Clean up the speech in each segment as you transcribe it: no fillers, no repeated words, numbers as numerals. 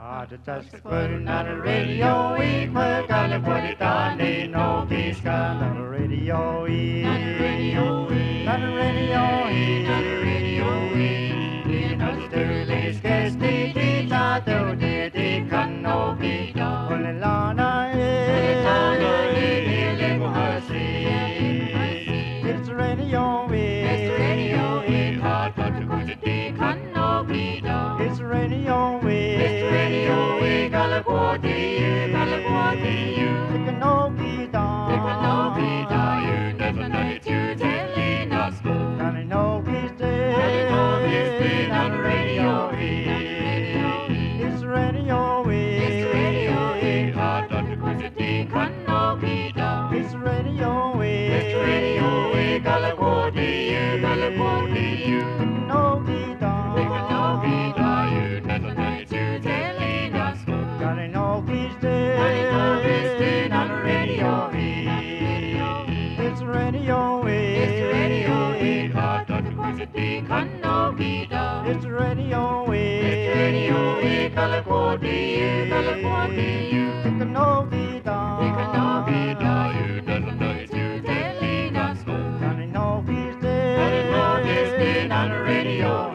Just putting on the radio, we put on the put it on, they know peace got on the radio, on the radio, on the radio, on the radio, in the sterling sketch, they not do they can no be done. Only Lana, it's radio, it's radio, hard but to go to they can no be done. It's radio, it's radio, we gotta go to you, they can no be done. They can no be done, you never know it, you telling us go. Can I know peace day, can I know peace day on the radio, it's radio, it's radio, hard but to go to they can no be done. It's radio, we gotta go to you, they can no be done. They can no be done, you never know it, you telling us go. Can I know peace day, can I know peace day on the radio, it's radio, it's radio, hard but to go to they can no be done. It's radio, we gotta go to you, they can no be done. They can no be done, you never know it, you telling us go. Can I know peace day, can I know peace day on the radio.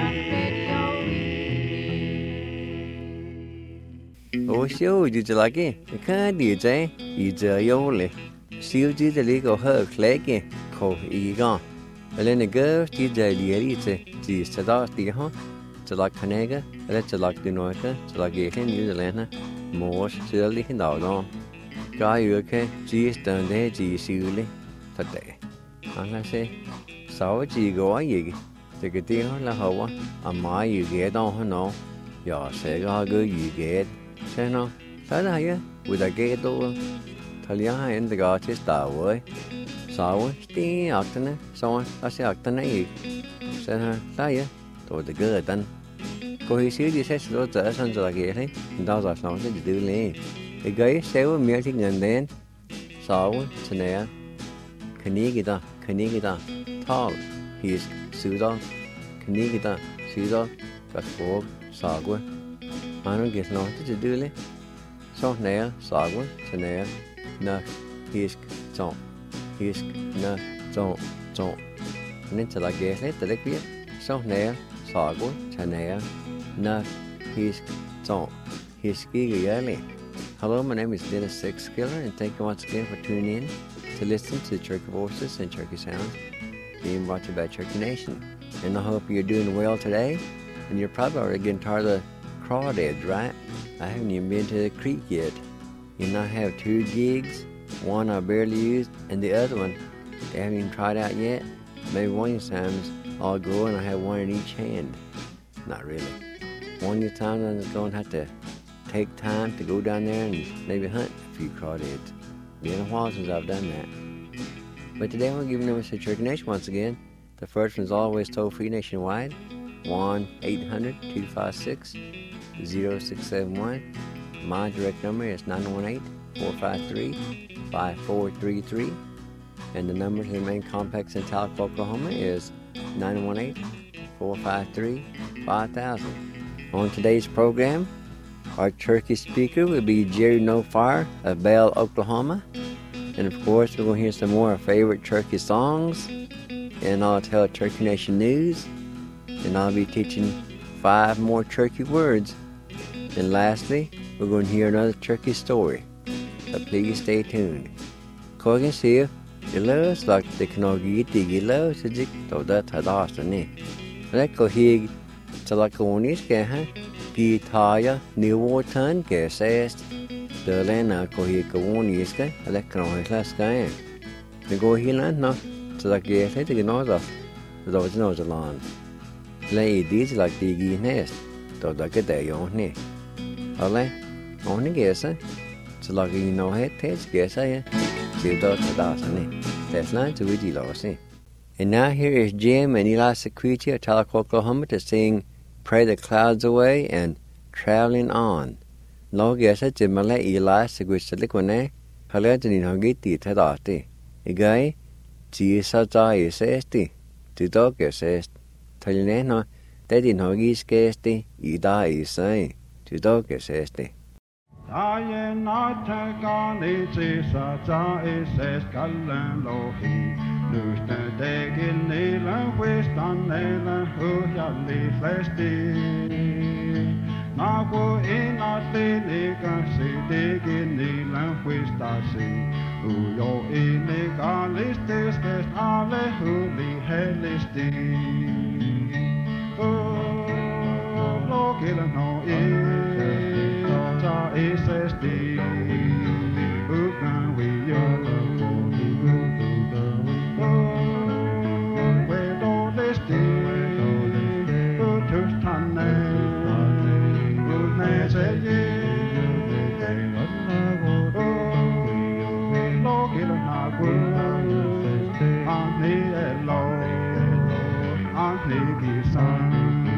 Ủa xíu gì chứ lại kì, cái điều gì, ý giờ yêu lệ, xíu gì thì lấy cái hơi khỏe kì, khổ ý con, lên này cái chỉ giờ lý chứ, chỉ sẽ đó thì hả, chỉ là cái này cái, lên chỉ là cái nói cái, chỉ là cái New Zealand ha, mua xíu lấy cái nào đó, cái yêu cái chỉ tận đấy chỉ xíu lấy, thật đấy, anh là sẽ, sáu chỉ gói gì, thì cái tiếng là hậu á, mai gì ghé đó hả nó, giờ sẽ có cái gì ghé. Xem nó, thấy là hay á, vừa đại kế tôi, thời gian hay anh ta gọi chết tàu với, sao á, tí học tên á, xong á, ta sẽ học tên ấy gì, xem ha, thấy á, tôi ta cứ ở tên, cô hi xíu đi xét số trở xong rồi là kìa thấy, tao giờ xong sẽ đưa lên, thì cái xéo miếng thích nhận đến, sao á, thế này á, cái này kita, tall, his, sứ đó, cái này kita, sứ đó, các bộ, sao quá. Anh nói nói chứ đưa lên, sau này sao quá, sau này na hisk na chọn, nên chỉ là ghé hết từ đấy biết, sau này sao quá, sau này na hisk cái gì vậy? Hello, my name is Dennis Sixkiller, and thank you once again for tuning in to listen to Cherokee Voices and Cherokee Sounds, being brought to you by Cherokee Nation. And I hope you're doing well today, and you're probably already getting tired of crawdads, right? I haven't even been to the creek yet. And I have 2 gigs. One I barely used, and the other one I haven't even tried out yet. Maybe one of these times I'll go and I have one in each hand. Not really. One of these times I'm just going to have to take time to go down there and maybe hunt a few crawdads. Been a while since I've done that. But today we're giving them to Cherokee Nation once again. The first one's always toll-free nationwide. 1-800-256-0671. My direct number is 918-453-5433. And the number to the main complex in Tahlequah, Oklahoma is 918-453-5000. On today's program, our Cherokee speaker will be Jerry No Fire of Bell, Oklahoma. And of course, we're going to hear some more of our favorite Cherokee songs. And I'll tell Cherokee Nation news. And I'll be teaching 5 more Cherokee words. And lastly, we're going to hear another Cherokee story. So please stay tuned. Corgan see you love like the Knogi Tigi love to Dick to that Hadasani. Let go here to like a one is gaha. Pitaya, New Warton, says the Lena go here go one is gay. I let go his last guy. The go here land no. So like yes, I think another. The original the land. Lay these like the nest. To the good day on me. Ole, only guess, so like you know, head taste guess I see the Hadasani. That's not too easy, Lossie. And now here is Jim and Eli Sequiti of Tahlequah, Oklahoma to sing Pray the Clouds Away and Traveling On. Lo guess it in Malay Eli Sequiti Liquane, Halatin Hogiti Tadati. A guy, Gisata says the dog says, Talinano, that in Hogis Gasti, Ida is saying, to dog is este. I not gone it's a is callan lohi. Lose the day in Nila, West on Nila, who shall be flesty. Now go in a clinic, see dig in Nila, West I see. Who yo illegal is this, all who the hell is oh, look at no it's a SSD. Who can we where all this day? Who took Tanne? Who knows a year? Look at a good on the low, on the sun.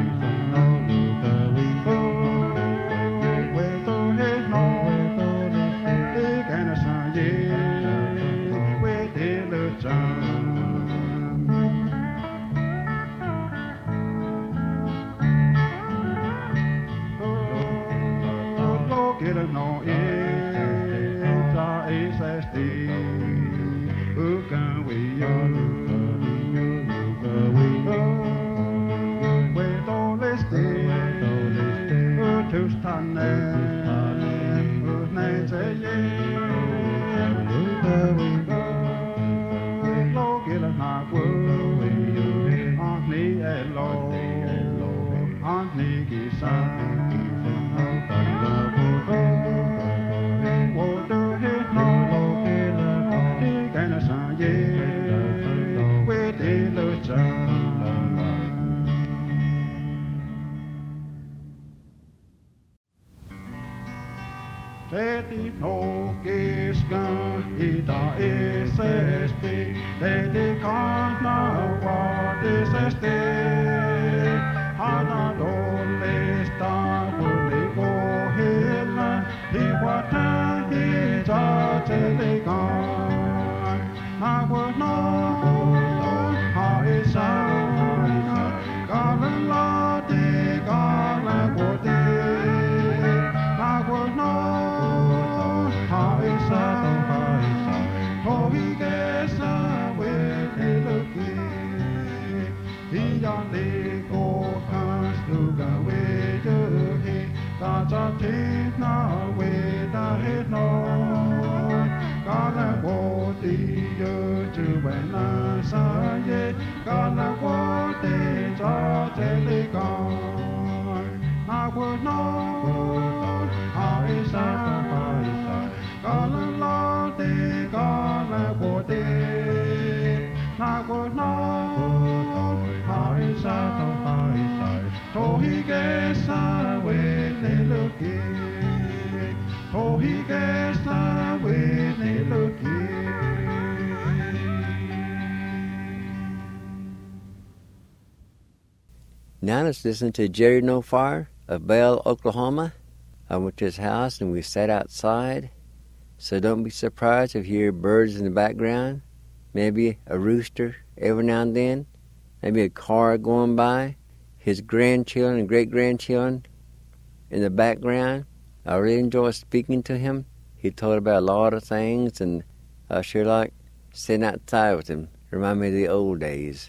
Now let's listen to Jerry No Fire of Bell, Oklahoma. I went to his house and we sat outside, so don't be surprised if you hear birds in the background, maybe a rooster every now and then, maybe a car going by, his grandchildren and great-grandchildren in the background. I really enjoy speaking to him. He told about a lot of things, and I sure like sitting outside with him. Remind me of the old days.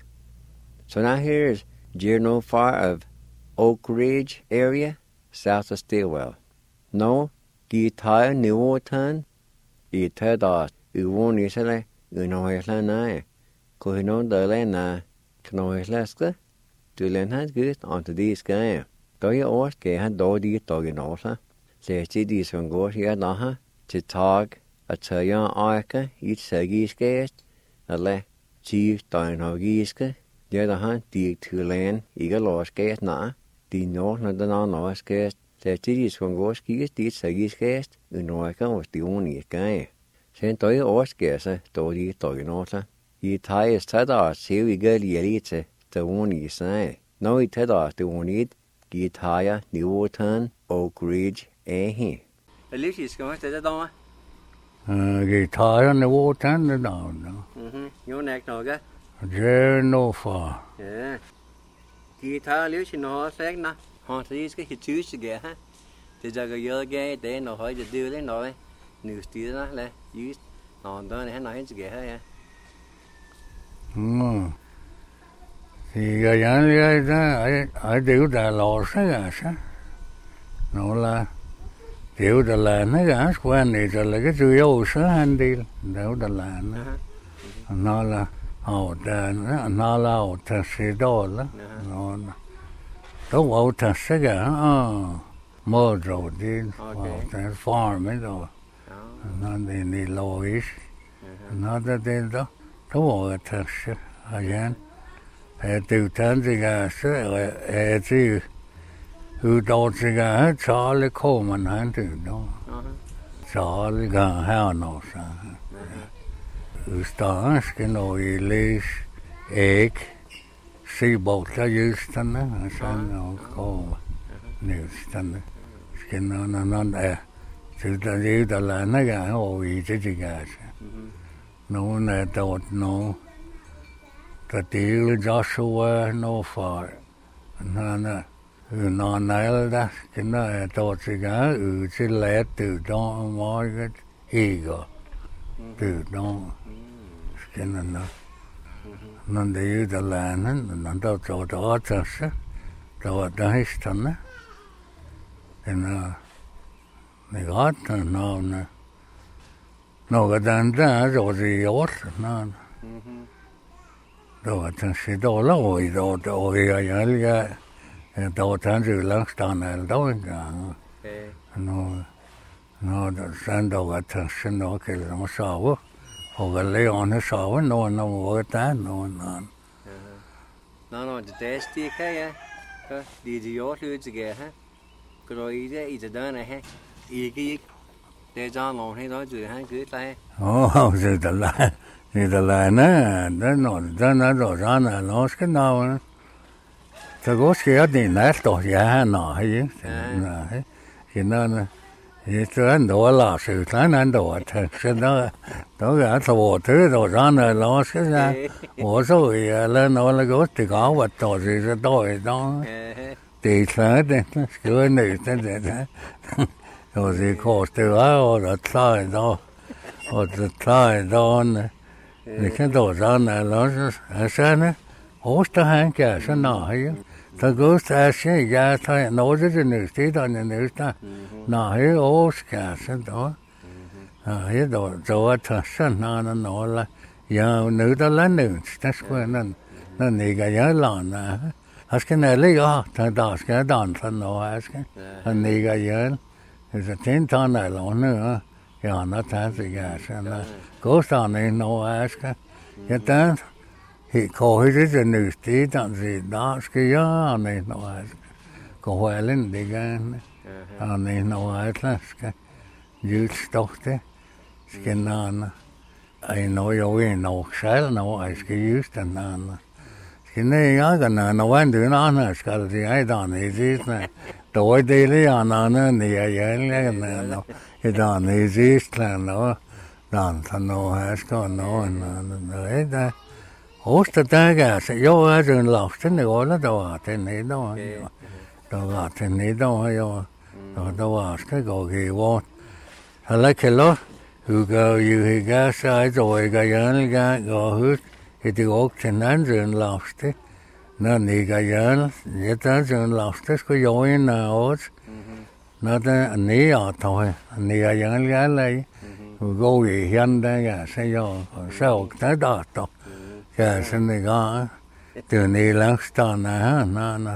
So now here is Jerry No Fire of Oak Ridge area, south of Stillwell. No, guitar New Orton, guitar da, uwon isele, unohesla na, kohino dele na, knohesleska, du len has good onto these guy. Do you ask had do die dog in also? Say these from go here na, to talk a tayan arca, each sagis guest, a le, chief down hogiska. The other hand, the two land, eager loss gas na, the north not the non loss gas, the cities from go skis, the sagis gas, Unoika was the only guy. Sent to your horse gas, to the dog also. He ties tada, see we get the elite, the only say. No, he tada, the only, guitar, New Orton, Oak Ridge, he. At least he's going to the door. Guitar and the water and the down. Your neck, no, guy. Jerry No Fire. Yeah. Guitar, you know, saying na. Haunt these get choose to get, huh? thì giờ cái giờ cái để nó hỏiจะดื้อเลยหน่อยนึกตีนะเลยยืดนอนตัวนี้ให้หน่อยให้จะเกะให้อ่ะ thì cái này ở điều đã lo sao cả nó là điều đã là nó cả quan này rồi là cái chủ yếu số hành đi điều đã là nó là họ đã nó là họ thật sự đó là nó đâu họ thật sự cả mua rồi đi họ thật farm ấy rồi nó đi lo ít nó đã đến đó đâu họ thật sự again từ tháng thì cả sẽ thì đó thì cả cho lấy khô mình ăn từ đó cho lấy cả hao nó sao staan cái nồi lấy egg xì bột cho dưới thân đó sang nó khô nếu thân đó cái nó từ từ từ từ là nó cả hồi chứ gì cả nó là tốt nó cái điều Joshua nó phải nó nói là cái nó tốt gì cả chỉ lẽ từ đó mọi cái ego từ đó cái nó điều đó là nó đâu cho đó thật sự đó hết thân á cái nó gót nó cái đàn ra rồi gì ót nó đó thật sự đó là ôi đó cái đó thật sự là stan là đó cái nó sang đó cái thật sự nó cái nó sao hoặc là lấy nó sao nó cái ta nóจะtest cái áก็ดีดีอยู่คือจะแก่ฮะก็rồiอีจะเดินนะฮะอีกđể cho nó hay nói chuyện hay cứ tay rồi đó là nó rõ ràng là nó cái nào ta có cái gì nát tổ giá nó hay thì nó thì tôi đồ là sự nó đồ thật sự đó cả thầu thứ đồ ra này nó sẽ ra một số lên nó là có thì có vật tổ gì ra tôi đó thì thế đấy cái này thế rồi thì khó từ rồi thay đó rồi thay đó này thì cái đồ ra này nó sẽ nó hốt ta hàng cả sẽ nọ hay ta cứ ta sẽ ra thay nó rất là nữ tí đó nữ ta nọ hay hốt cả sẽ đó cái đồ rồi thật sẽ nó là giờ nữ ta là nữ ta sẽ nó này cái nhớ lòn nè cái này lấy thằng đó cái đòn thân nó cái này cái nhớ thì trên thằng này nó nữa giờ nó thay gì cả sẽ nó cố sao này nó cái ta thì coi rất là nữ tí tạm gì đó cái gió này nó có hoài lên đi cái này nó là cái giữ stock thế cái nó ai nói rồi nó sai nó cái giữ tên nó cái này cái nó vẫn được nó cái gì ai đó này gì này tôi đi lấy nó này cái nó cái đó này gì là nó đàn thân nó hay có nó đấy đó hốt ta cả sẽ vô ở rừng lọc thế này gọi là đồ thế này đó đồ thế này đó rồi đồ cái gọi gì vô hay là cái đó cái cái sai rồi cái gọi hút thì gọi thế này rừng lọc thế nó này cái vậy ta rừng lọc thế có vô nào nó ta này ở thôi này cái này cô gì hiện đây cả sẽ vô sao tới đó to cái sinh này có từ này lang stan nó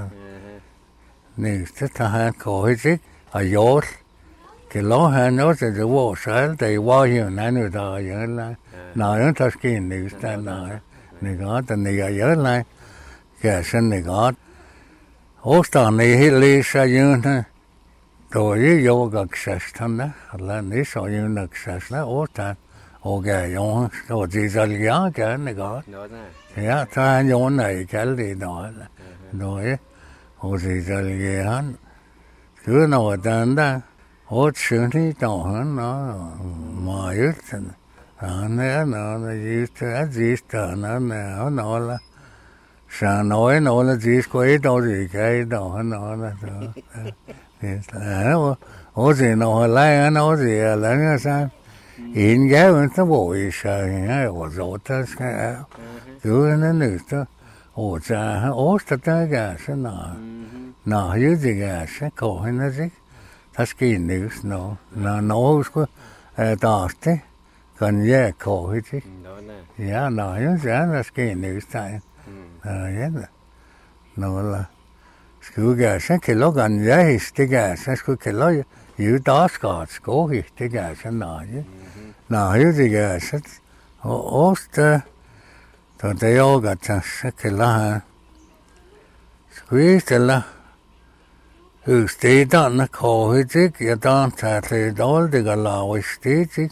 này rất là khó chứ ở vô cái lỗ hàng nó sẽ được vô sáng thì bao nhiêu năm nữa rồi vậy là nói nó thật kỳ này stan này có từ này ở dưới này cái sinh này có hốt stan này hết lý sao như thế rồi vô cái sạch thân đó là nếu sao như được sạch đó ốt ta ok dùng rồi chỉ cho giá cái này có thì á ta dùng này cái gì đó rồi chỉ cho giá cứ nào ta đó ốt xương thì to hơn nó mà ít nó gì ta nó là Så når det de skulle et år det kan det og når det og det når lejer når det er længere så en gaven så hvor I så ja og så der skal du en nyt og så også der gas nå det gas går hen det der skal nyt når skulle der det kan jeg gå det ja nå jo så der skal nyt der ja nå la skulle gas kan logge an ja det gas skulle logge jo der skal gå det gas nå nå det gas og også då det jag att skilla skvistella husstederne kohit jag dantar till det galawstet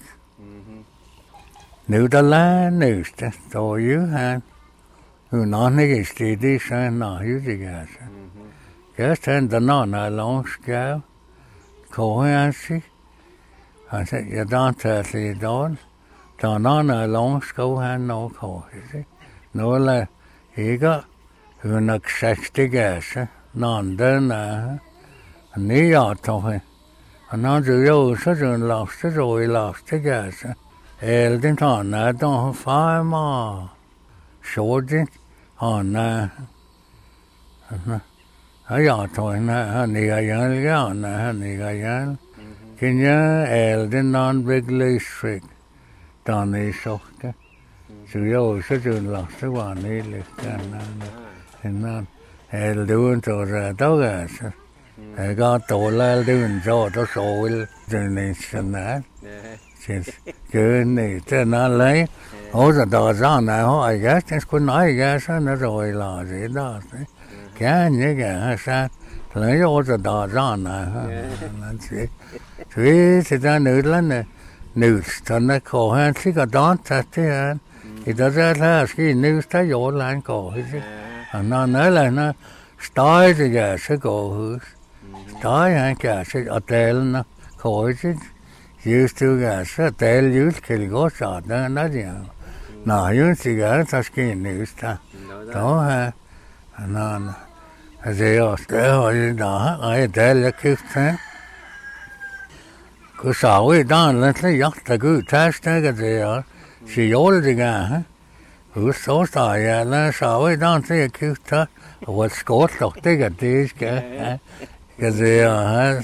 nu där nuste då ju han hur någon stedi så nå ju det gas just han där någon långska kohansi han sa jag dantar till då någon långska han nå kohit nå la ikke hun nok 60 gase nånden nya tog han hade ju så den laste så I laste gase elden tanna då farma sådant han ja tog han igen kan jag elden non big electric dan I såkte så jag så den laste var ni lite en elden så då gas jag går elden så då så vill den inte cái thế nó lấy hỗ trợ đào ra này họ ai gas cái con ai gas nó rồi là gì đó cái như cái sao lấy hỗ trợ đào ra này nó thì ta nữ lên này nữ cho nó khó hơn chỉ có đón thật thế thì đó ra là cái nữ ta vô lại cổ chứ nó nói là nó stoi thì cái sẽ cổ stoi hay cái sẽ ở đây nó khỏi chứ used to gas tel used kill go shot na dia na used to gas taskin used ta đó ha na giờ tới đó ai tel kif ta cứ sao ấy đó là thấy giấc ta cứ test cái gì đó chỉ vô gì cả cứ số sai là sao ấy đó thấy kif ta what score đó cái gì ha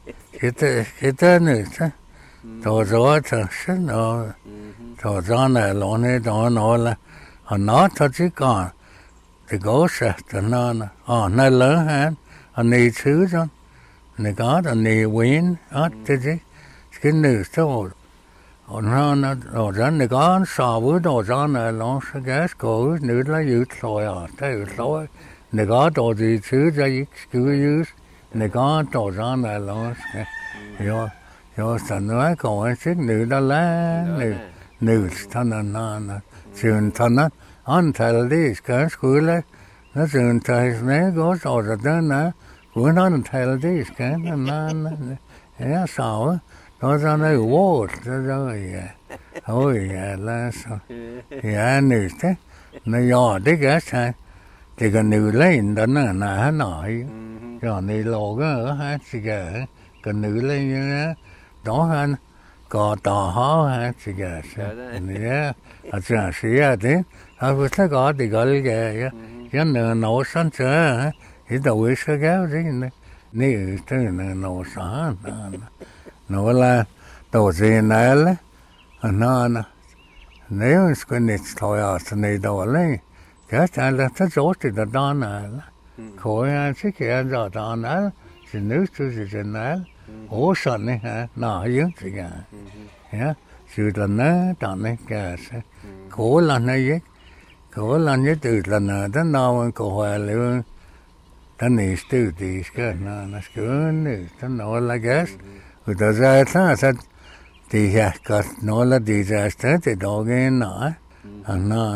cái nữa då rồi thì nó då ra này lo này đó nó là nó thật chứ còn thì có sẽ nó này lớn hơn này thứ đó này có này win thế chứ cái nữ số nó đồ ra này có so với đồ ra này nó sẽ gas cổ nữ là giữ thôi thế thôi này có đồ gì thứ ra cứ use này có đồ ra này nó rồi yo san nói còn chiếc nữ đó là nữ thằng nó trường thằng nó anh thấy đi cái school nó trường thấy mấy có rồi đó nè của nó thấy đi cái nó nó sao nó ra này vô rồi thôi là sao ya nữ thế nó nhỏ đấy cái sao thì cái nữ lên đó nè nói rồi này lô cái ha cái nữ lên như đó han có tao họ ha chỉ cái nè à chẳng xía thế à vừa thấy có thì gọi cái nó nấu sẵn chưa thì đâu ấy sẽ kéo gì nè thế nó nấu sẵn nó là đồ gì này là nó nếu cái này thôi à thì này đồ lấy cái là nó tốt thì đó này khỏi chỉ cái đó này chỉ nước chỉ này ổ sần này hả nọ dưỡng gì cả nhá sự là nó chọn này cả cổ là này với từ là nó đó nào cổ hoài luôn đó này từ thì cái nó cứ này đó nó là gas người ta ra thế thì cái nó là disaster thì đó cái nó nó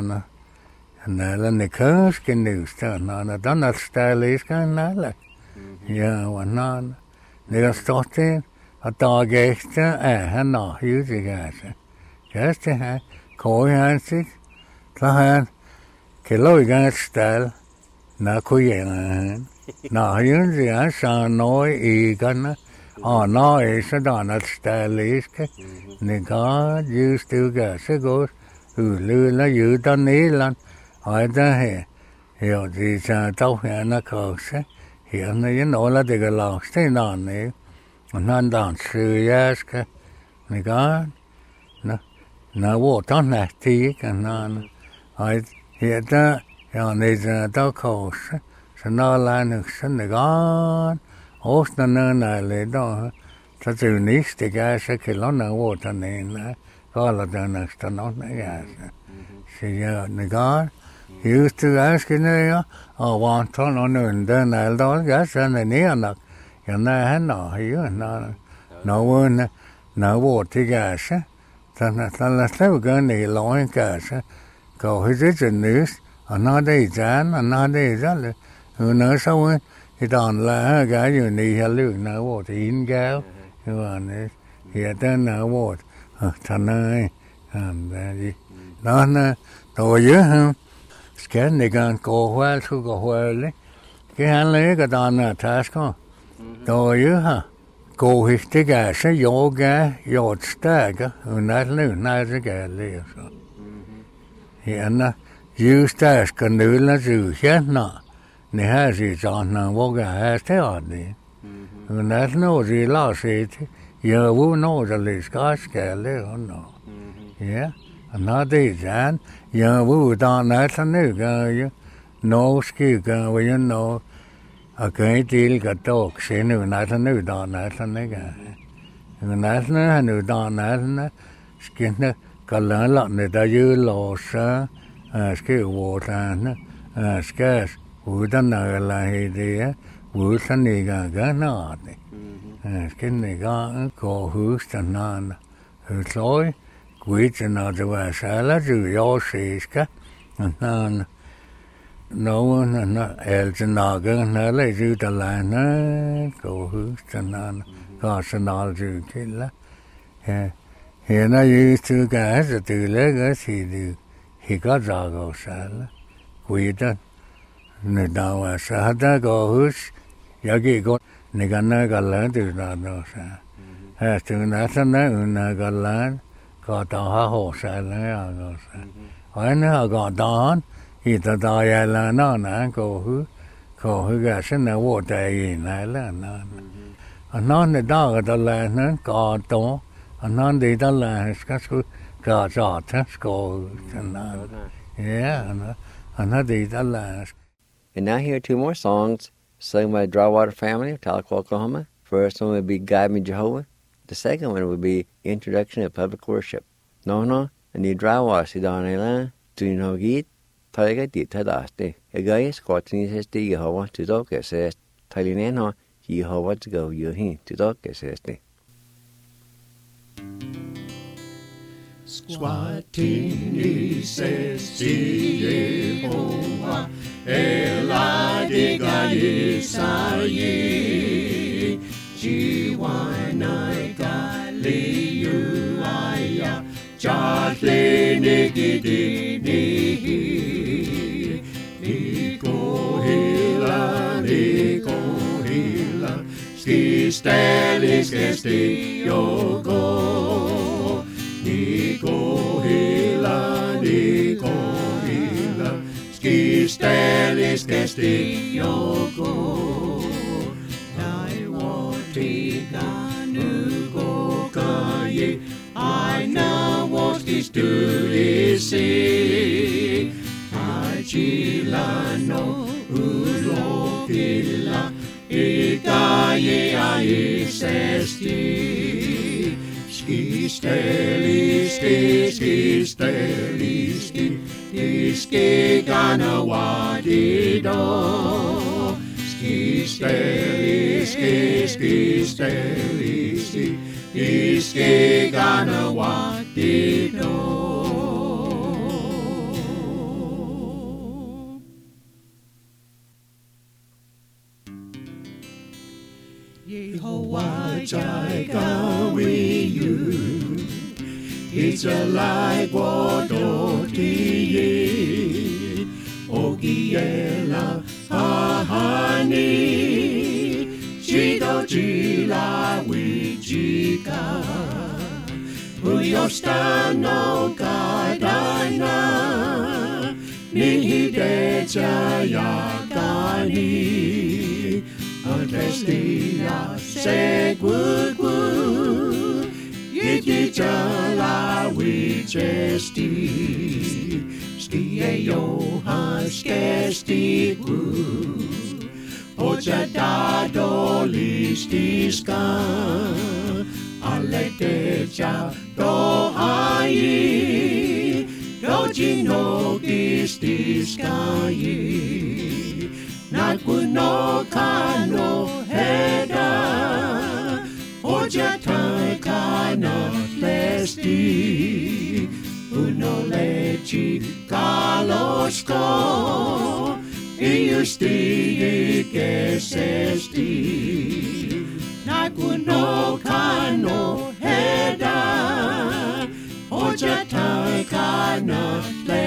là này cái news nó đó là stylish cái nó là và nó 내가 스토트 어떠게스트 하나 유지가서 그래서 거의 한씩 다한 킬로이가 스타일 na khuya na yun dia sa noi I kan no is da na stylish ke ni ga used to ga se go lu la yu ta ni lan ai da he yo di sa tao he na ko se hiện nay nó là để cái lò thế nào này nan đàn sư yes cái này nó vô trong này thì cái nan ai hiện ta này giờ tao khổ sẽ nó là được sẽ này ốp nó này lấy đó ta từ nít thì cái sẽ cái nó vô trong này có là từ này sẽ nó này sẽ giờ này used to ask in there, want on and then I'll all guess and the near knock. And I had no one, no water gas. Then let's never go any long gas. Go his it's a news, another Jan, another is who knows someone. It on la guy you need a look, no water in gal. You want it. Here then no water. Tonight, and no, you, cái này còn cổ hoa thu cổ hoa đấy cái hắn lấy cái đàn là task con rồi chứ ha cổ hít cái cái sẽ yoga yod stag nãy cái cái liền hiện na use task cái nữ là chữ hết nọ này hay gì chọn nào vô cái hay thế ở đây nãy nó gì lo gì thì giờ vô nó là lấy cái liền nó yeah nó đây dán giờ vô ta nói thế này cái nó ski cái vậy nó ở cáitil cái tổ sẽ nữa nói thế này ta nói thế này cái nói thế này nữa ta nói thế này cái này cái là người ta dư lò sa cái vô ta cái vô ta nói là gì á vô ta này cái nó cái này có hữu sản năng rồi quý chân nào thì bà sẽ là chữ yếu sĩ cả nó chân nào cái nó lấy chữ ta lại nó cổ hữu chân nào có chân nào chữ cái là hiện nay như chữ cái sẽ từ lấy cái thì có ra có sẽ là quý chân người nào mà sẽ ta có hữu giờ cái con người ta nói cái lớn từ nào đó sẽ từ nào sẽ nói người cái lớn có tao hồ sơ này có hỏi nó có tao thì tao là nó nè có hư cái sinh nào vô trời gì này là nó này đó cái tao là nó có tao nó đi tao là cái số có trò thế có nó yeah nó đi tao là. And now here are two more songs sung by the Drywater family of Tahlequah, Oklahoma. First one would be Guide Me Jehovah. The second one would be Introduction to Public Worship. No, and the Drywater si Donela, do you know Git? Tiger did Tadaste. A guy is quoting his Jehovah to talk as says, Talineno, Jehovah to go, you him to talk as says. Swatini says, Jehovah, Eladiga Yisayi, Jiwana Gali Uaya, Jatli Nikiti Nihi, Niko Hila, Skistelis Gesti Yogo, Niko Hila, Skistelis Gesti Yogo, I know what is to see. I chila no ulopila, ikaye aisesti. Skisteliski, iski gana wadido. Skisteliski, iski gana wadido. Yehovah Jireh with you, it's a like water to ye. Ogiela chỉ đâu chỉ là vị chỉ cả Uyostano kadana Nihi de chayakani Adrestia segugu Yiti chala wichesti Stie Johan skesti gu Ocha dado listiska Alle techa do ai Do gino gistiskayi Na kuno kano heda Oja takana lesti Uno lechi kalosko Iusti gesesti Na kuno kano heda Oja takana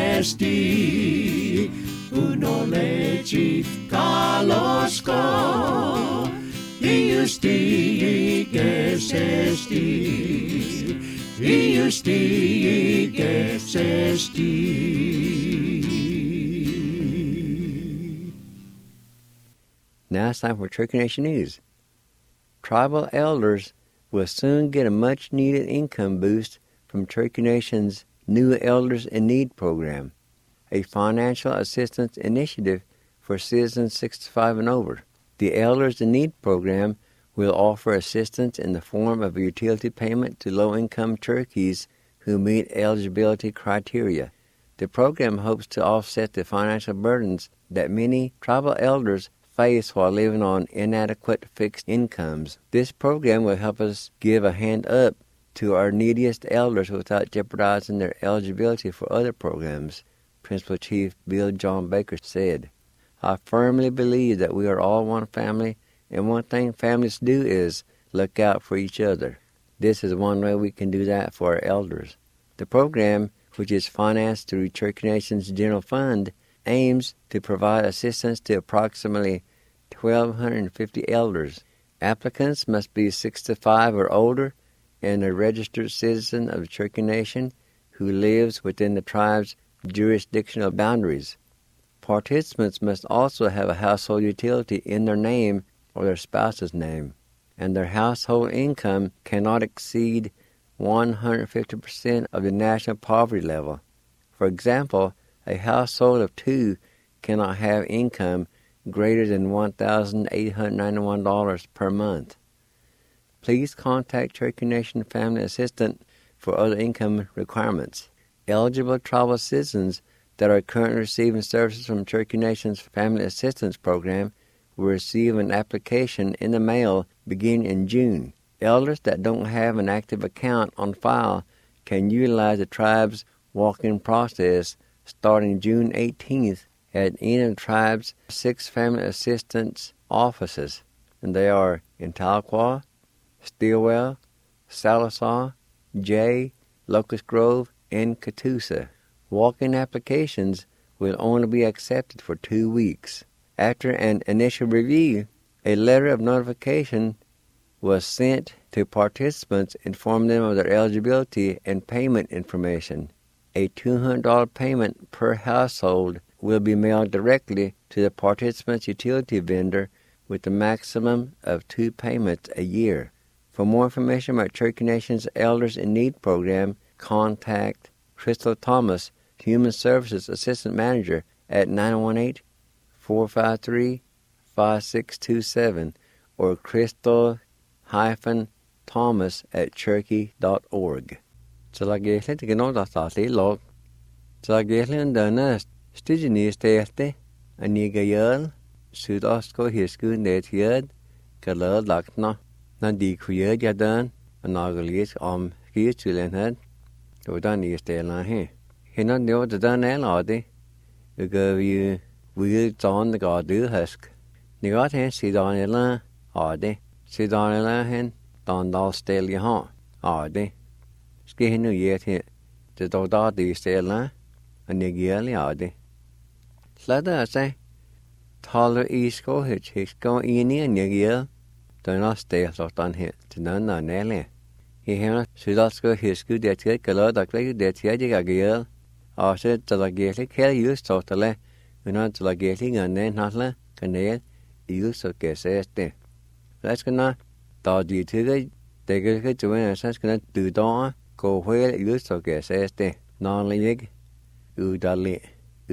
lesti Uno lechi kalosko Iusti gesesti Iusti gesesti Now it's time for Cherokee Nation News. Tribal elders will soon get a much-needed income boost from Cherokee Nation's new Elders in Need program, a financial assistance initiative for citizens 65 and over. The Elders in Need program will offer assistance in the form of a utility payment to low-income Cherokees who meet eligibility criteria. The program hopes to offset the financial burdens that many tribal elders face while living on inadequate fixed incomes. This program will help us give a hand up to our neediest elders without jeopardizing their eligibility for other programs, Principal Chief Bill John Baker said. I firmly believe that we are all one family, and one thing families do is look out for each other. This is one way we can do that for our elders. The program, which is financed through Cherokee Nation's General Fund, aims to provide assistance to approximately 1,250 elders. Applicants must be 65 or older and a registered citizen of the Cherokee Nation who lives within the tribe's jurisdictional boundaries. Participants must also have a household utility in their name or their spouse's name, and their household income cannot exceed 150% of the national poverty level. For example, a household of two cannot have income greater than $1,891 per month. Please contact Cherokee Nation Family Assistant for other income requirements. Eligible tribal citizens that are currently receiving services from Cherokee Nation's Family Assistance Program will receive an application in the mail beginning in June. Elders that don't have an active account on file can utilize the tribe's walk-in process starting June 18th at any of the tribe's 6 family assistance offices, and they are in Tahlequah, Stilwell, Sallisaw, Jay, Locust Grove, and Catoosa. Walk-in applications will only be accepted for 2 weeks. After an initial review, a letter of notification was sent to participants informing them of their eligibility and payment information. A $200 payment per household will be mailed directly to the participant's utility vendor with a maximum of 2 payments a year. For more information about Cherokee Nation's Elders in Need program, contact Crystal Thomas, Human Services Assistant Manager at 918-453-5627 or crystal-thomas@cherokee.org. Salagéhle te genóda stáli log. Salagéhle dana Stijini sterte anigayal Sudasko hiskun det kalad lakna nandi kuyad yadan anagalis kichulenhad Odan istela he. Hina neo dan elade. Ugavi we on the gadu husk. Nigat hen sidanela ade. Sidanela hen dandal stelia ha ade. Skihinu yet he. The doda di stela anigiali ade. Slada say taler isko hisko ini nyagir. Don't not stay so done here to none nelly. He heard Sudasko hisku that get color that like that yagir. Or said to the gately care used totally. We're not to the gatling and then hotler canal use of guess este. Let's gonna thought you to the they get to win as gonna do door go where use of guess este. Non leg udali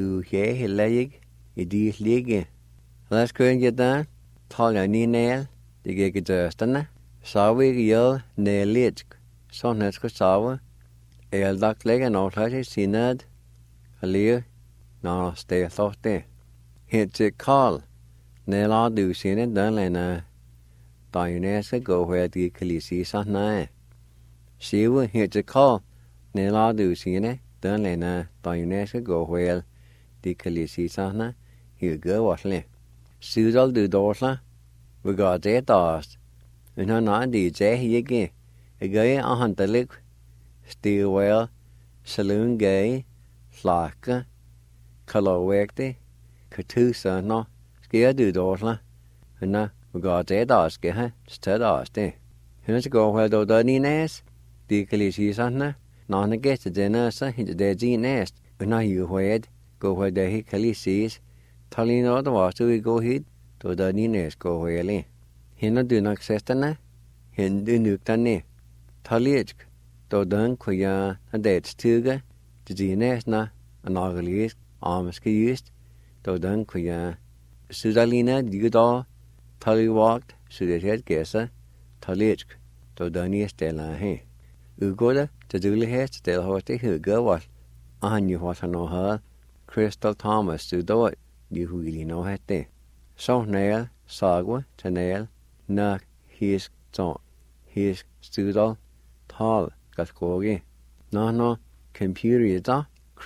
he leg idis leg. Let's go and get that. Tall any nail. The gig dustana. Saw we yell nail it. So let's go sour. El duck leg and all that is sinad. A leer. No stay thought there. Hit it call. Nail all do seen it done and Dionysus go where the Calisi son nigh. She will hit the call. Nail all do seen it done and Dionysus go where the Calisi son he'll go washly. Suzel do dorsla. We got that dust. And her not DJ he again. A gay a hunter lick. Steel well. Saloon gay. Flaka. Color worked. Katusa no. Scare do dorsla. And now we got that dust get her. Stud dust eh. And to go where do dirty nest. The Calisi son. None against the dinner son hit the dead nest. And now you wed. Go where the he Calisi's. Telling all the water we go hit. To the Nines go whaley. He no do not sestana. Hin do nuktane. Talisk. To dun quia a dead stuga. The Ginesna. An oglis. Arms used. To dun quia. Sudalina duda. Tali walked. Sudated guesser. Talisk. To Dunia stella he. Ugoda. To do the head still horty who go was. I knew what I know her. Crystal Thomas to do it. You really know it there. So nail, sagwa, to nail, nak, his son, his studal, tall, gaskogi. No, computer da,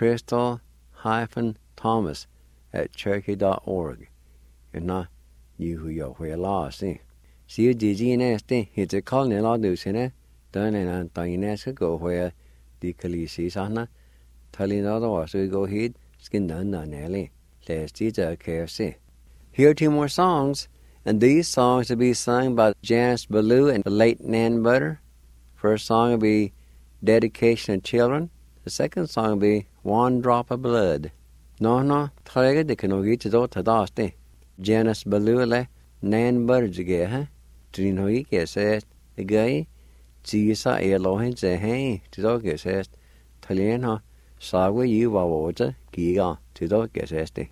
Crystal-Thomas at cherokee.org. And na, you who you're where lost, eh? See you DGNS, it's a call nil all do, sinne, done and Dionysus go where the Calisi sana, telling other was we go heed, skin done nelly. Let's see the KFC. Here are 2 more songs, and these songs will be sung by Janice Ballou and the late Nan Butter. First song will be Dedication of Children. The second song will be One Drop of Blood. No, trega de kanogi to do tadaste. Janice Ballou le Nan Butter jige ha. Trinogi ke says the guy Jisa Elohin say hey to do ke says Talian ha sagwe you water giga to do ke says de.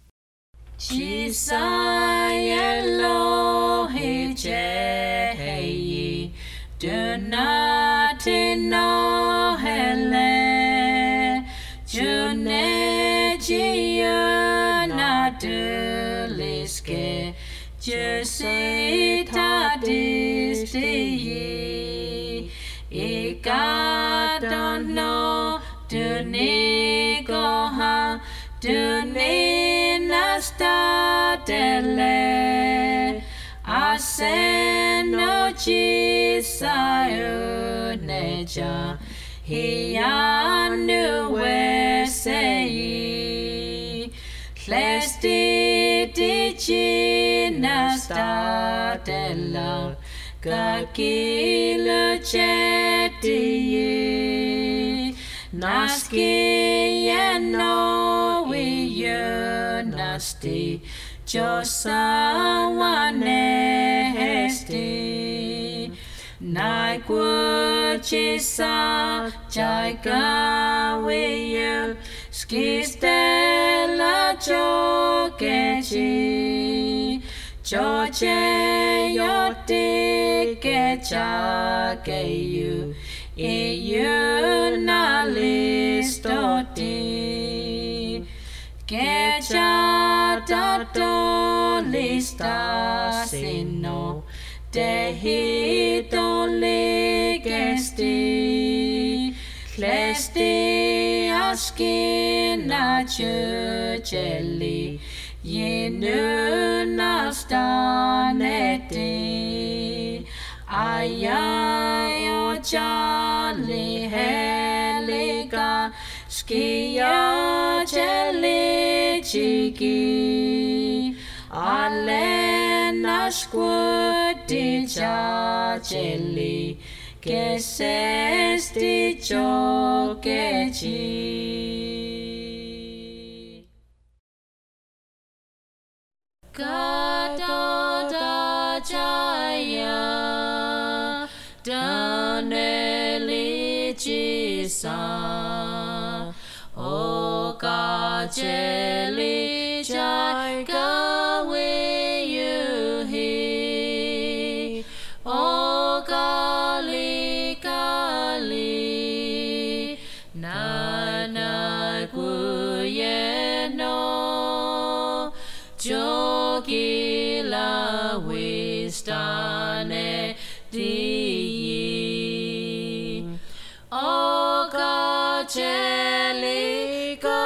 Jisa Elohi Jehi do not know hele June Jia Duliske Jusita Disti Ika don't know Duni Goha Duni Nasta Dele Aseno Jisa Neja Hianu Wesei Lesti Dicina Stadella Gakila Cheti Naski Yano Nasti Josawane Hesti Naiguchisa Jaika Wiyu Skistela Jokechi Joche Yoti Kecha Geyu Iyu Nalistoti Kecha Tato Lista Sino Dehito Ligesti Klesti Askina Churcheli Yinu Nastaneti Ayayo Charlie Heliga Skia Jelly Chiki Alena squati ciacelli che sesti ciò che ci. Kadada jaya daneli jisa o kajeli jai gawe yuhi o kali kali nana kuyeno jogila wistane di o kachelika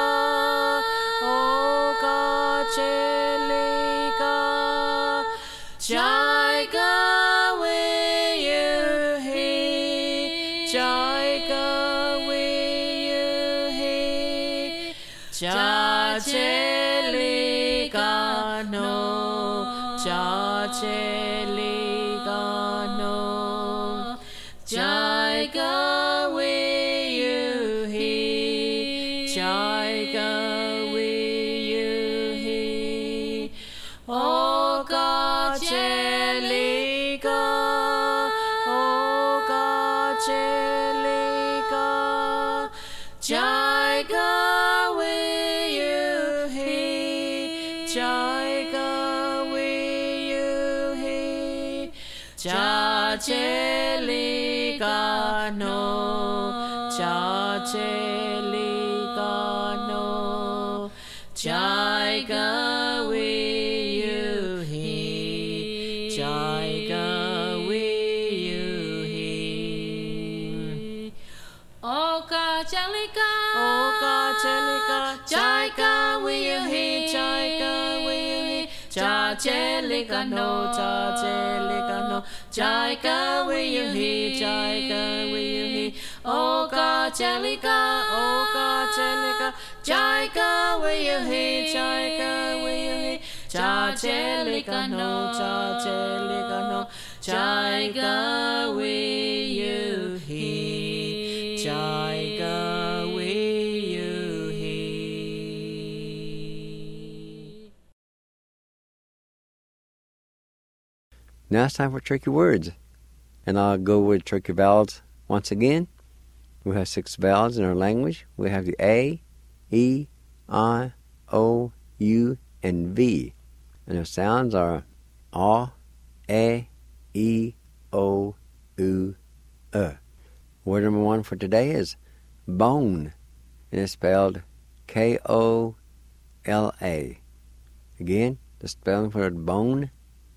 jai gawe yuhi jai gawe yuhi jachelika no jai gawe yuhi jai gawe yuhi o kachelika jai gawe yuhi jai gawe yuhi jachelika no jai gawe yuhi jai gawe yuhi o kachelika jai gawe yuhi jai gawe yuhi jachelika no jai gawe yuhi jai gawe yuhi o kachelika jai gawe yuhi jai gawe yuhi jachelika no jai gawe yuhi jai gawe yuhi. Now it's time for tricky words. And I'll go with tricky vowels once again. We have 6 vowels in our language. We have the A, E, I, O, U, and V. And the sounds are A, E, O, U, Word number 1 for today is bone. And it's spelled Kola. Again, the spelling for bone,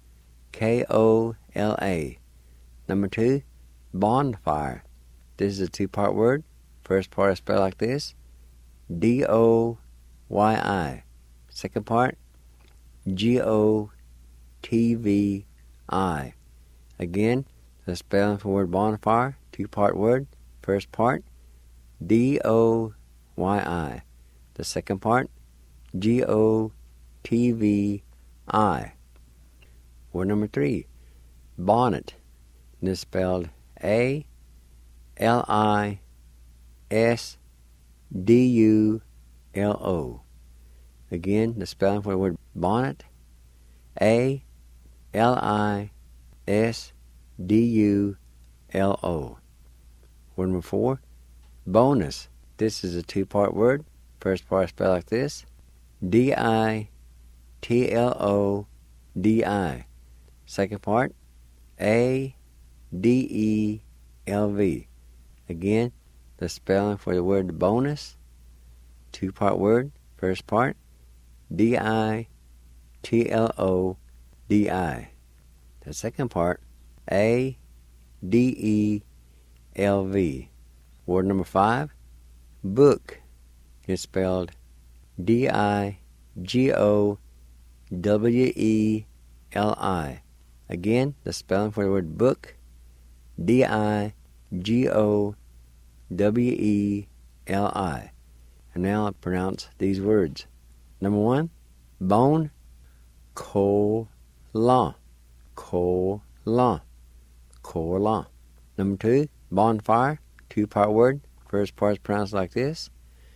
Kola. Number 2, bonfire. This is a 2-part word. First part is spelled like this, Doyi. Second part, Gotvi. Again, the spelling for word bonfire, 2-part word. First part, Doyi. The second part, Gotvi. Word number 3, bonnet. And it's spelled Alisdulo. Again, the spelling for the word bonnet, Alisdulo. Word number 4, bonus. This is a 2-part word. First part is spelled like this, Ditlodi. Second part, Adelv. Again, the spelling for the word bonus, 2-part word. First part, Ditlodi. The second part, Adelv. Word number 5, book. It's spelled Digoweli. Again, the spelling for the word book, Digoweli. And now I'll pronounce these words. Number 1, bone, Cola. Cola. Cola. Number 2, bonfire, 2-part word. First part is pronounced like this.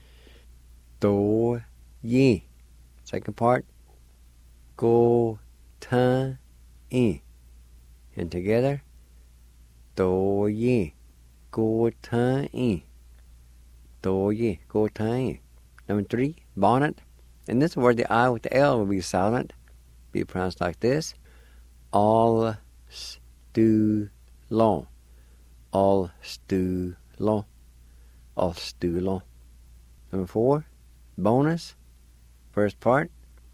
Do ye. Second part, go ta e. And together, do ye. Go ta e. Do ye. Go ta e. Number 3, bonnet. In this word, the I with the L will be silent. Be pronounced like this. All stu long. All stu long. All stu long. Number 4, bonus. First part,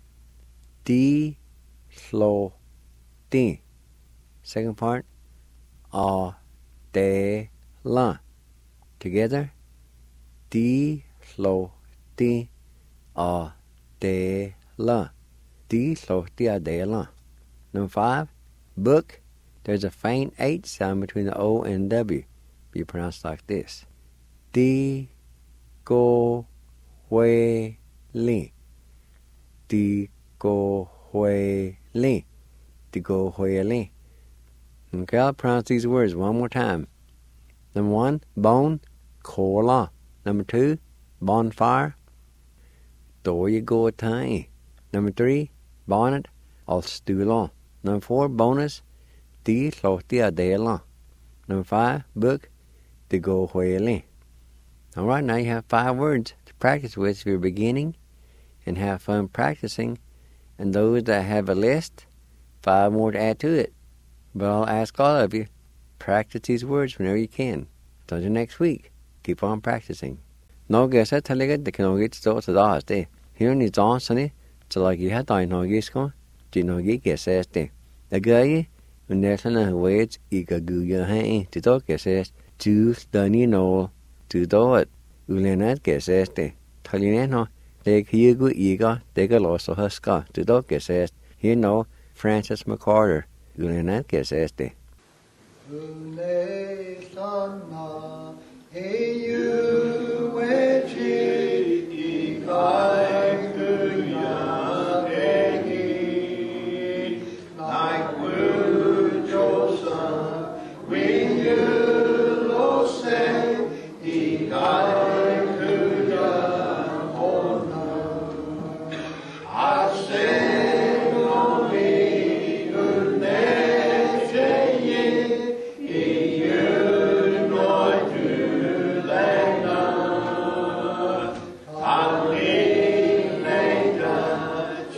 D slow D. Second part, A de la. Together, D slow D, A de la. D slow D, A de la. Number 5, book. There's a faint H sound between the O and W. Be pronounced like this. D go hui li. D go hui li. D go hui li. Okay, I'll pronounce these words one more time. Number 1, bone, cola. Number 2, bonfire, do you go time. Number 3, bonnet, all stew long. Number 4, bonus, D sloti adela. Number 5, book, to go whaley. Alright, now you have 5 words to practice with if you're beginning and have fun practicing. And those that have a list, 5 more to add to it. But I'll ask all of you, practice these words whenever you can. Until next week, keep on practicing. No guess I tell you that can get to the last day. Here in the Johnson, so like you had no guess go, do no guess day. The guy, when there's a wage, you can go your hand to talk guesses, to study no, to do it. Ulanat guesses day. Tell you no, take you go eager, take a loss of her scar to talk guesses. Here no, Francis McCarter. Ulanat guesses day. Hey, you, which is like wood your son, when you lo say, he died to ya, oh no. I say, no, me, goodness, say, ye, you know to lay down. I'll be laid down,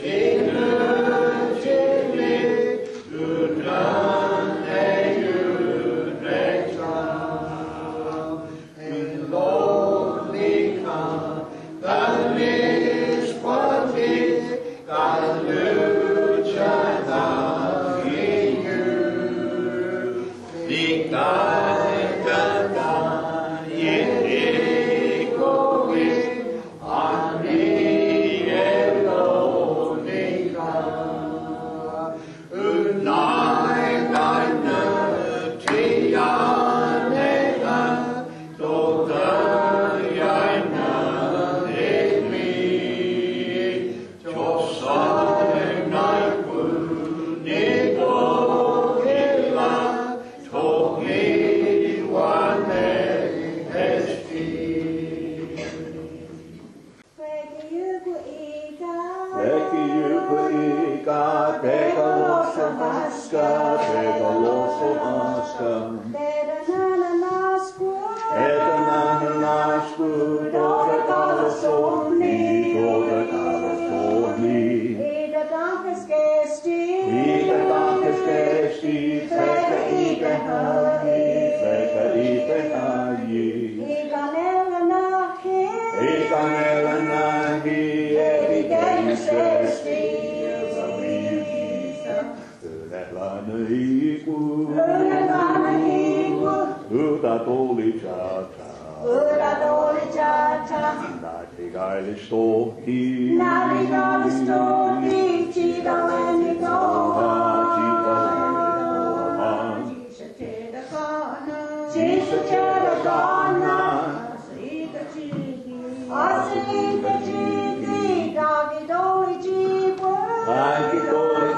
I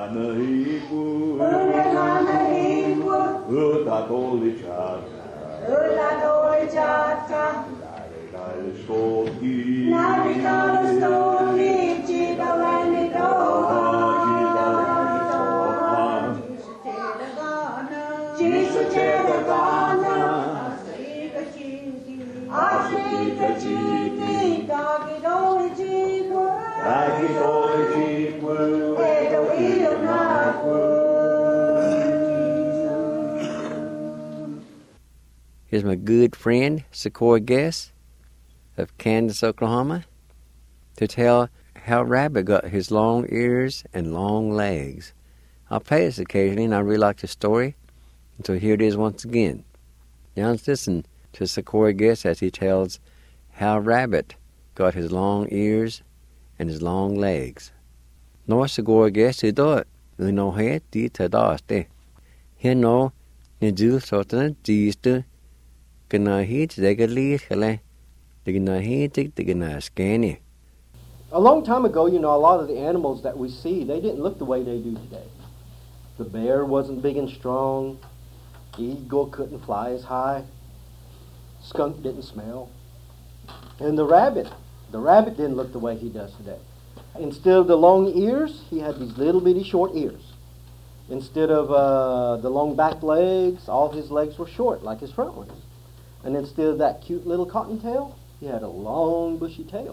Here's my good friend, Sequoia Guest of Candace, Oklahoma, to tell how Rabbit got his long ears and long legs. I'll play this occasionally, and I really like the story, and so here it is once again. Now let's listen to Sequoia Guest as he tells how Rabbit got his long ears and his long legs. Nå Sequoia Guest I dag, uno het de tadaste. Her nå, ne du sortene diste, gna hit degaliche, de gna hit de gna scani. A long time ago, a lot of the animals that we see, they didn't look the way they do today. The bear wasn't big and strong. The eagle couldn't fly as high. Skunk didn't smell. And the rabbit didn't look the way he does today. Instead of the long ears, he had these little bitty short ears. Instead of the long back legs, all his legs were short, like his front ones. And instead of that cute little cottontail, he had a long bushy tail.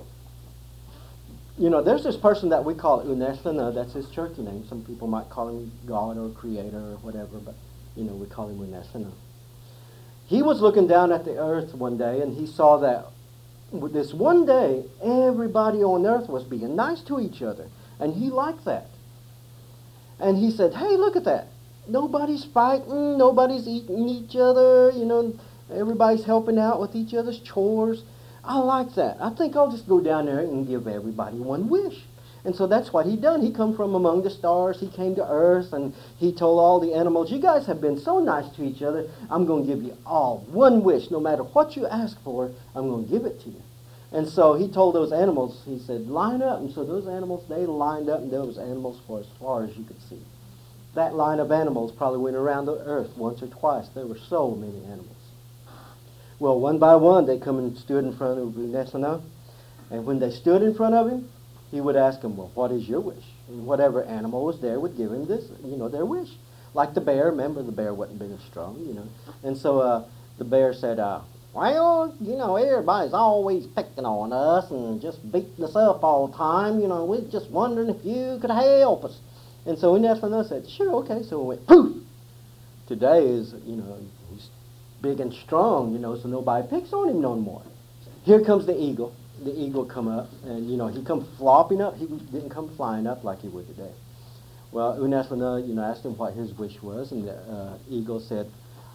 There's this person that we call Uneslana, that's his Cherokee name. Some people might call him God or Creator or whatever, but, we call him Uneslana. He was looking down at the earth one day, and he saw that this one day, everybody on earth was being nice to each other, and he liked that. And he said, hey, look at that. Nobody's fighting, nobody's eating each other, everybody's helping out with each other's chores. I like that. I think I'll just go down there and give everybody one wish. And so that's what he done. He come from among the stars. He came to earth, and he told all the animals, you guys have been so nice to each other, I'm going to give you all one wish. No matter what you ask for, I'm going to give it to you. And so he told those animals, he said, line up. And so those animals, they lined up, and there was animals for as far as you could see. That line of animals probably went around the earth once or twice. There were so many animals. Well, one by one, they come and stood in front of Uneslana. And when they stood in front of him, he would ask them, well, what is your wish? And whatever animal was there would give him this, their wish. Like the bear, remember the bear wasn't big and strong, And so the bear said, well, everybody's always picking on us and just beating us up all the time. We're just wondering if you could help us. And so Uneslana said, sure, okay. So it went, poof! Today is, he's big and strong, so nobody picks on him no more. Here comes the eagle. The eagle come up, and, he come flopping up. He didn't come flying up like he would today. Well, Uneslana, asked him what his wish was, and the eagle said,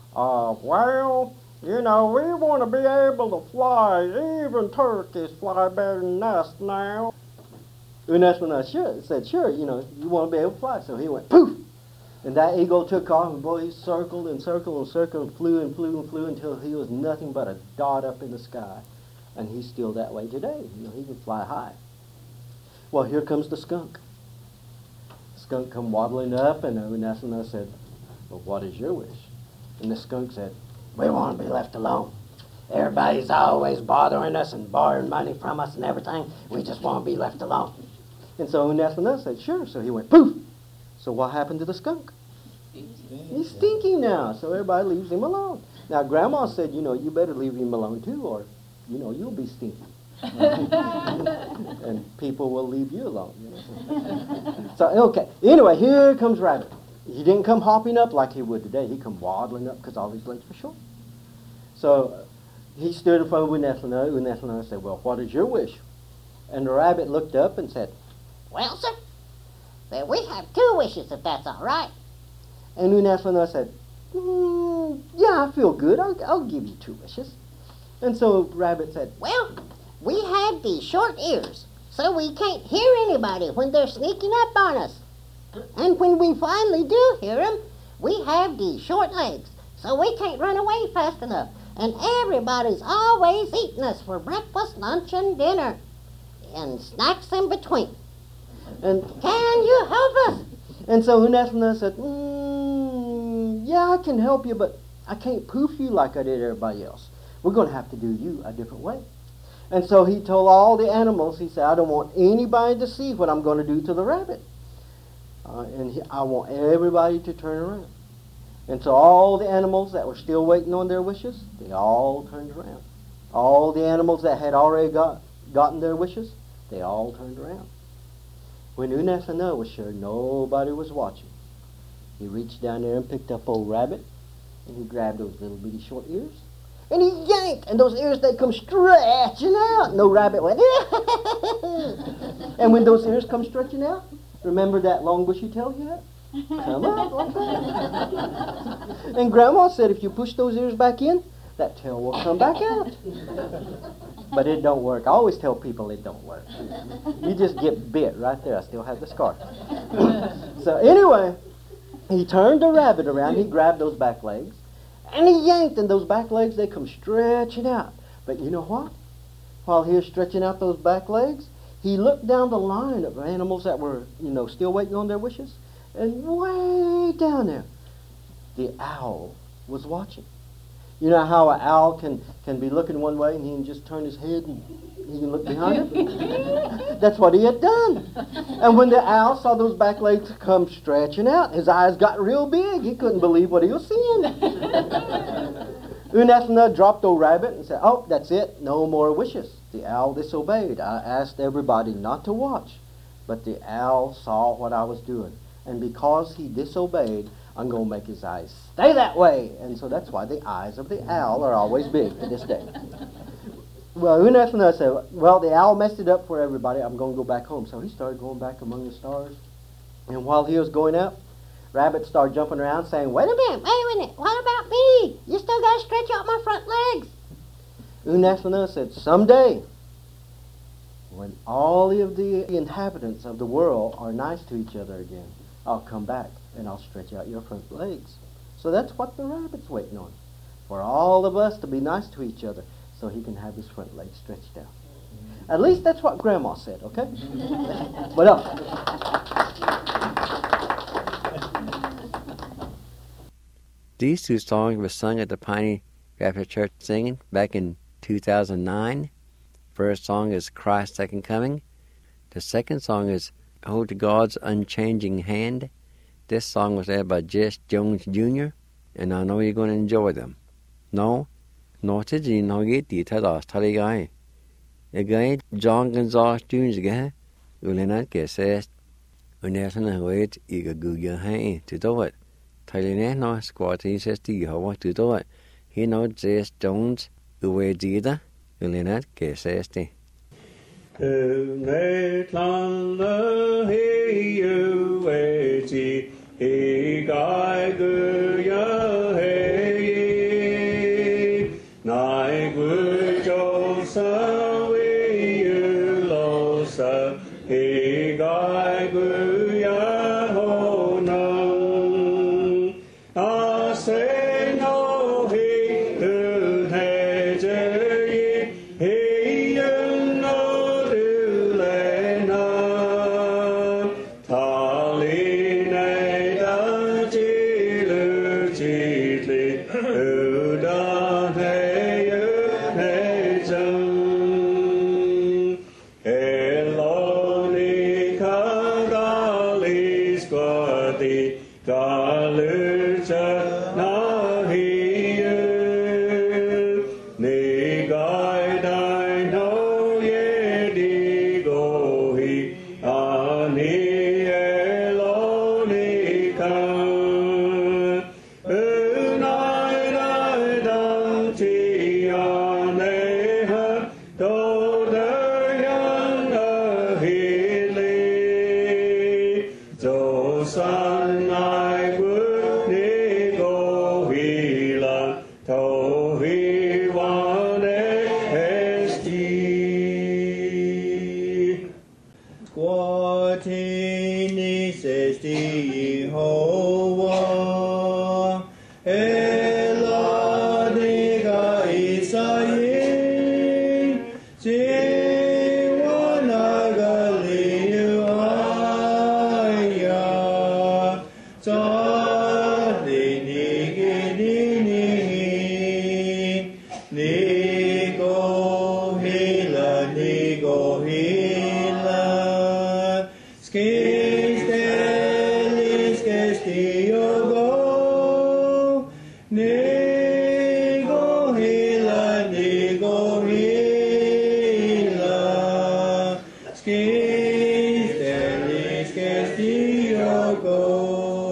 well, we want to be able to fly. Even turkeys fly better than us now. Uneslana said, sure, you want to be able to fly. So he went, poof! And that eagle took off, and boy, he circled and circled and circled and flew and flew and flew until he was nothing but a dot up in the sky. And he's still that way today. He can fly high. Well, here comes the skunk. The skunk come waddling up, and Uneslana said, well, what is your wish? And the skunk said, we want to be left alone. Everybody's always bothering us and borrowing money from us and everything. We just want to be left alone. And so Uneslana said, sure. So he went, poof! So what happened to the skunk? He's stinking now, so everybody leaves him alone. Now, Grandma said, you better leave him alone too, or, you'll be stinky. And people will leave you alone. So, okay. Anyway, here comes Rabbit. He didn't come hopping up like he would today. He come waddling up because all his legs were short. So he stood in front of Uneslana. Uneslana said, well, what is your wish? And the rabbit looked up and said, well, sir, we have 2 wishes, if that's all right. And Uneslana said, yeah, I feel good. I'll give you 2 wishes. And so Rabbit said, well, we have these short ears, so we can't hear anybody when they're sneaking up on us. And when we finally do hear them, we have these short legs, so we can't run away fast enough. And everybody's always eating us for breakfast, lunch, and dinner, and snacks in between. And can you help us? And so Unathana said, yeah, I can help you, but I can't poof you like I did everybody else. We're going to have to do you a different way. And so he told all the animals, he said, I don't want anybody to see what I'm going to do to the rabbit. I want everybody to turn around. And so all the animals that were still waiting on their wishes, they all turned around. All the animals that had already gotten their wishes, they all turned around. When Unathana was sure nobody was watching, he reached down there and picked up old Rabbit, and he grabbed those little bitty short ears, and he yanked, and those ears, they come stretching out. And old Rabbit went, and when those ears come stretching out, remember that long bushy tail you had? Come out like that. And Grandma said if you push those ears back in, that tail will come back out. But it don't work. I always tell people it don't work. You just get bit right there. I still have the scar. So anyway, he turned the rabbit around. He grabbed those back legs, and he yanked, and those back legs, they come stretching out. But you know what? While he was stretching out those back legs, he looked down the line of animals that were, still waiting on their wishes, and way down there, the owl was watching. You know how an owl can be looking one way and he can just turn his head and he can look behind him? That's what he had done. And when the owl saw those back legs come stretching out, his eyes got real big. He couldn't believe what he was seeing. Unathana dropped old Rabbit and said, oh, that's it, no more wishes. The owl disobeyed. I asked everybody not to watch, but the owl saw what I was doing. And because he disobeyed, I'm going to make his eyes stay that way. And so that's why the eyes of the owl are always big to this day. Well, Unathana said, well, the owl messed it up for everybody. I'm going to go back home. So he started going back among the stars. And while he was going up, Rabbit started jumping around saying, wait a minute, what about me? You still got to stretch out my front legs. Unathana said, someday, when all of the inhabitants of the world are nice to each other again, I'll come back and I'll stretch out your front legs. So that's what the rabbit's waiting on, for all of us to be nice to each other so he can have his front legs stretched out. At least that's what Grandma said, okay? What else? These two songs were sung at the Piney Baptist Church singing back in 2009. First song is Christ's Second Coming. The second song is Hold to God's Unchanging Hand. This song was led by Jess Jones Jr., and I know you're going to enjoy them. No to Jean Hoggett, the Tadas Taligai. A guy, John Gonzalez Jr., Ulenat Gesses, Unathana Wait, Ega Guya Hay, to do it. Thailand no squat, he says to you, to do it. He knows Jess Jones, Uwe Dida, Ulenat Gesses. Netlan he you eti he guy guya hey nai gu jo sa we you lo sa he guy guya ho nang a say no he tu he je he you know cho đi ni ki ni ni go hi la skis delis skesti yogo ni go hi la skis delis skesti yogo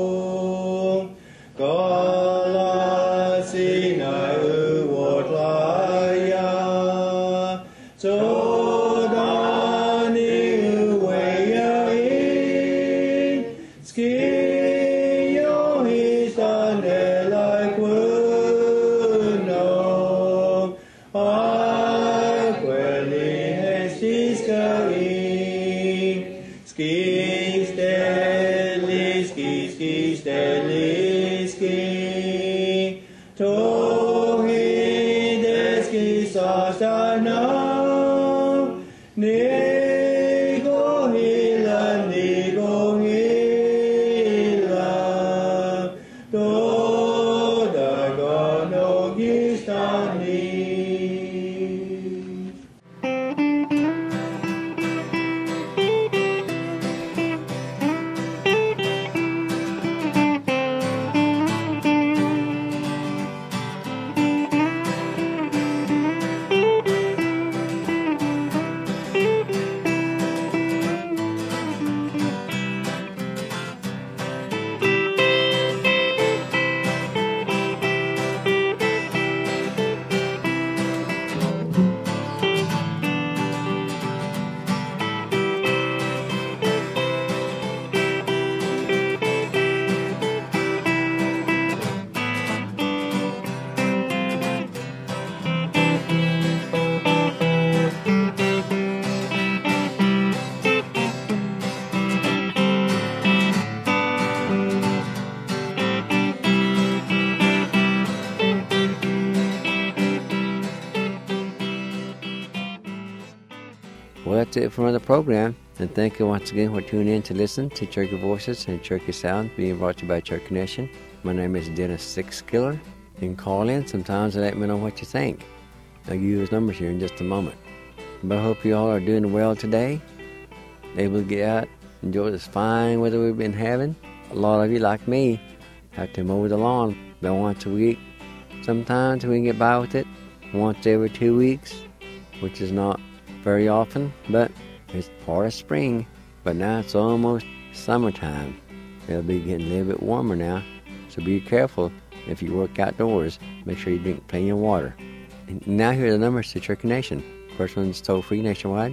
Well, that's it for another program, and thank you once again for tuning in to listen to Cherokee Voices and Cherokee Sound being brought to you by Cherokee Nation. My name is Dennis Sixkiller. You can call in sometimes and let me know what you think. I'll use numbers here in just a moment. But I hope you all are doing well today, able to get out, enjoy this fine weather we've been having. A lot of you, like me, have to mow the lawn about once a week. Sometimes we can get by with it once every 2 weeks, which is not very often, but it's part of spring. But now it's almost summertime. It'll be getting a little bit warmer now, so be careful if you work outdoors. Make sure you drink plenty of water. And now here are the numbers to Cherokee Nation. First one's toll free nationwide,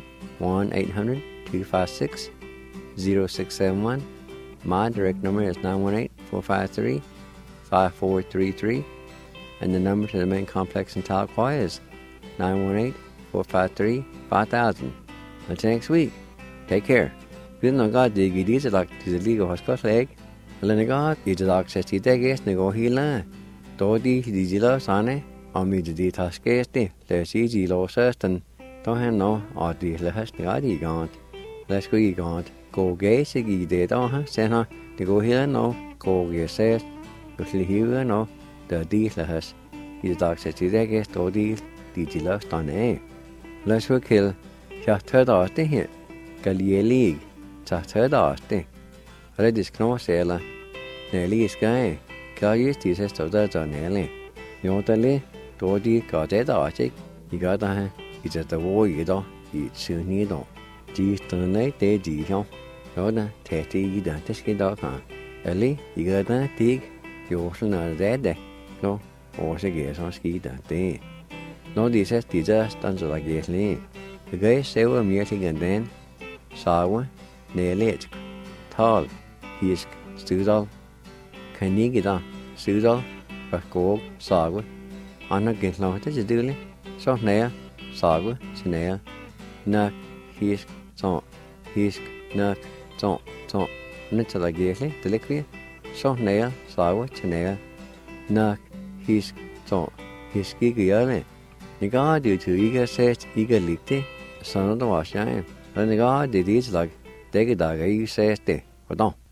1-800-256-0671. My direct number is 918-453-5433. And the number to the main complex in Tahlequah is 918-453-5000. Until next week, take care. Good no God, the Gidiza like the legal hospital egg. Lenagod, the dog says he degas, nego hila. Dodi, the zilla sane, on me the detaskesti, there's easy low sustain. Don't have no, or the lehas the gaunt. Let's go ye gaunt. Go gay, siggy dead on her, send her, the go here no, go ye says, go here no, the lehas. The dog says he degas, dodi, the zilla stone. Let's go kill. Just heard off the hit. Galia League. Just heard off the. Redis Knosela. Nelly Sky. Carriers teases to the Nelly. Yotally, Dodi got that archic. You got a it's at the war you do. It's soon you don't. G's the night day, Gion. Yoda, Tatty, you don't take it off. Ellie, you got that pig. You also know that day. No, or she gets on ski that day. No, this is just under like yes, Lee. The guy several meeting and then Sawa, Nelit, Tall, Hisk, Studal, Kanigida, Studal, Bakog, Sawa, Anna get long to do so nair, Sawa, Snare, Nuck, Hisk, Son, Hisk, Nuck, Son, Nitsa like yes, the liquid, so nair, Sawa, Snare, Nuck, Hisk, Son, Hiski. The guy due to eager says eager licked, son of the wash. And the guy did it like take a dog, you says, they, or don't.